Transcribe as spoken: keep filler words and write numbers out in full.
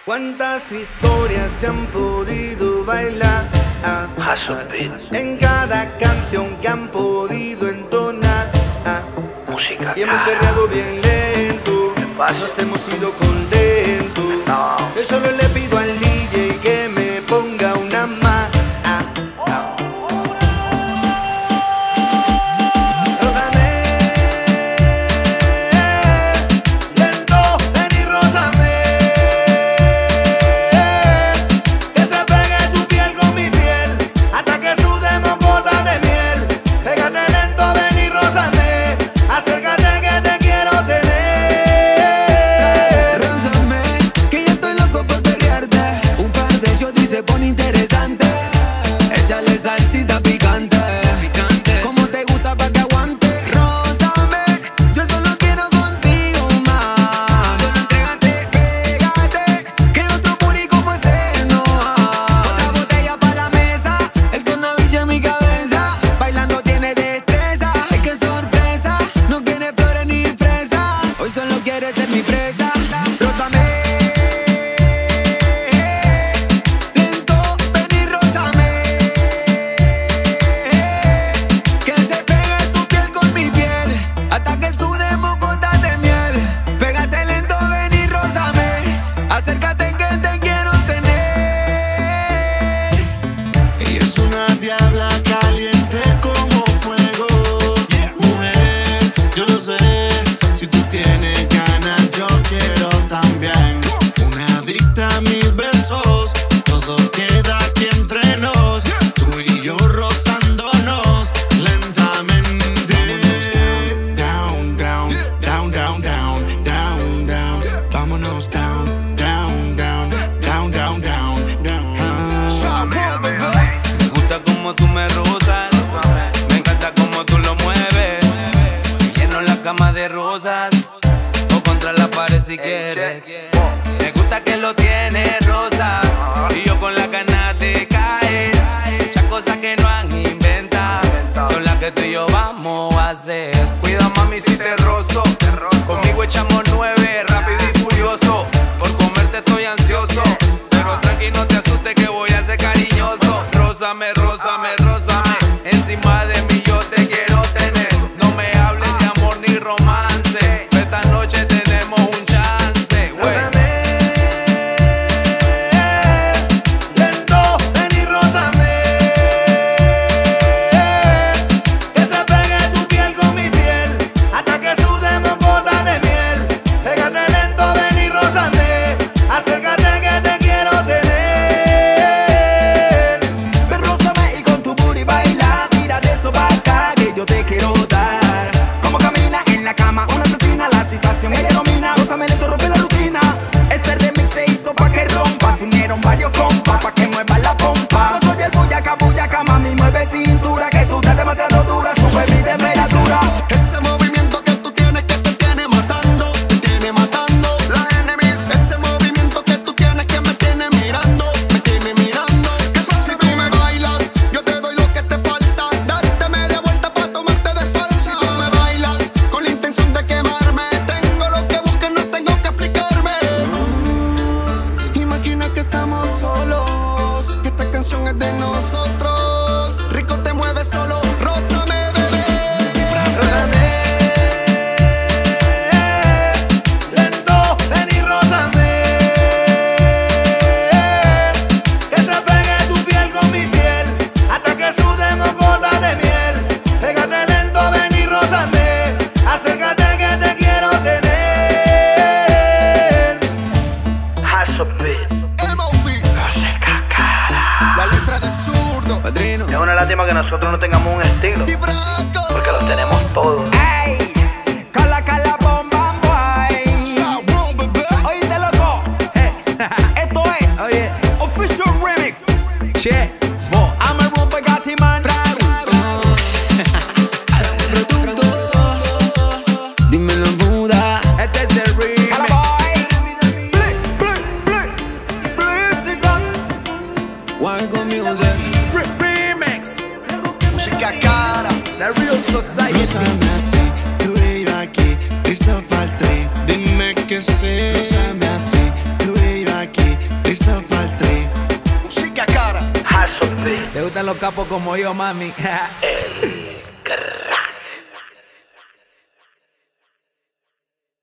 ¿Cuántas historias se han podido bailar? Ah, ah, en cada canción que han podido entonar. Ah, música. Y hemos perreado bien lento. Nos hemos ido contentos. No. Yo solo le pido al D J que me ponga una más. Ah, ah. Rózame, lento, ven y rózame. Que se pegue tu piel con mi piel hasta que sudemos gotas de miel. Pégate lento, ven y rózame. Acércate que te quiero tener. Rózame, que yo estoy loco por perrearte. Un par de shots y se pone interesante. Échale salsita picante. Como te gusta pa' que aguante. Rózame, yo solo quiero contigo más. Solo entrégate, pégate, que otro puri como ese no hay. Otra botella pa' la mesa, el cannabis en mi cabeza. Bailando tiene destreza, ay qué sorpresa. No quiere flores ni fresas, hoy solo quiere ser mi presa. Rózame, lento, ven y rózame. Que se pegue tu piel con mi piel hasta que sudemos gotas de miel. Pégate lento, ven y rózame. Acércate que te quiero tener. Ella es una diabla caliente como fuego. Mujer, yo lo sé. Si tú tienes ganas, yo quiero también. Una adicta a mis besos. Todo queda aquí entre nos. Tú y yo rozándonos lentamente. Down, down, down, down, down, down, down. Vámonos down, down, down, down, down, down, down. Ah. Me gusta como tú me rozas, me encanta como tú lo mueves. Y lleno la cama de rosas o contra la pared si quieres. Me gusta que lo tienes rosa y yo con la ganas de caer. Muchas cosas que no han inventado son las que tú y yo vamos a hacer. Cuida mami si te rozo, conmigo echamos nueve, rápido y furioso. Por comerte estoy ansioso, pero tranqui no te asustes que voy a ser cariñoso. Rózame, rózame, rózame, encima de mí yo te quiero tener. No me hables de amor ni romance, esta noche tenemos un chance, güey. Rózame, lento, ven y rózame. Que se pegue tu piel con mi piel hasta que sudemos gotas de miel. Pégate lento, ven y rózame. Acércate que te quiero tener. Ven, rózame y con tu booty baila. Tira de eso pa' acá que yo te quiero dar. Como camina en la cama una asesina, la situación ella domina. Rózame lento, rompe la rutina. Este remix se hizo pa' que rompa. Se unieron varios compas pa' que mueva la pompa. Yo soy el bullaca, bullaca, mami, mueve cintura. Que tú estás demasiado dura, sube mi temperatura. Ese movimiento que tú tienes que te tiene matando, te tiene matando. La enemies. Ese movimiento que tú tienes que me tiene mirando, me tiene mirando. Si tú me bailas, yo te doy lo que te falta. Darte media vuelta pa' tomarte de espalda. Si tú me bailas con la intención de quemarme, tengo lo que busques, no tengo que explicarme. Imagina que estamos solos, que esta canción es de nosotros. Rico te mueves solo, rózame, bebé. Rózame, lento, ven y rózame. Que se pegue tu piel con mi piel hasta que sudemos gotas de miel. Pégate lento, ven y rózame. Acércate que te quiero tener. M O B, la letra del zurdo. Padrino. Es una lástima que nosotros no tengamos un estilo, Y Brasco. porque los tenemos todos. Ey, cala, cala, bom, bam, boy. Sabro, bebé. Oíste, loco. Eh, esto es oye, Official Remix. Che, bo, I'm a rumba gatti man. Dímelo, Buda. Este es el remix. Cala, boy. Blink, blink, blink. Blink, One Go Music. Remix. Música cara. The real gustan los capos como yo, mami.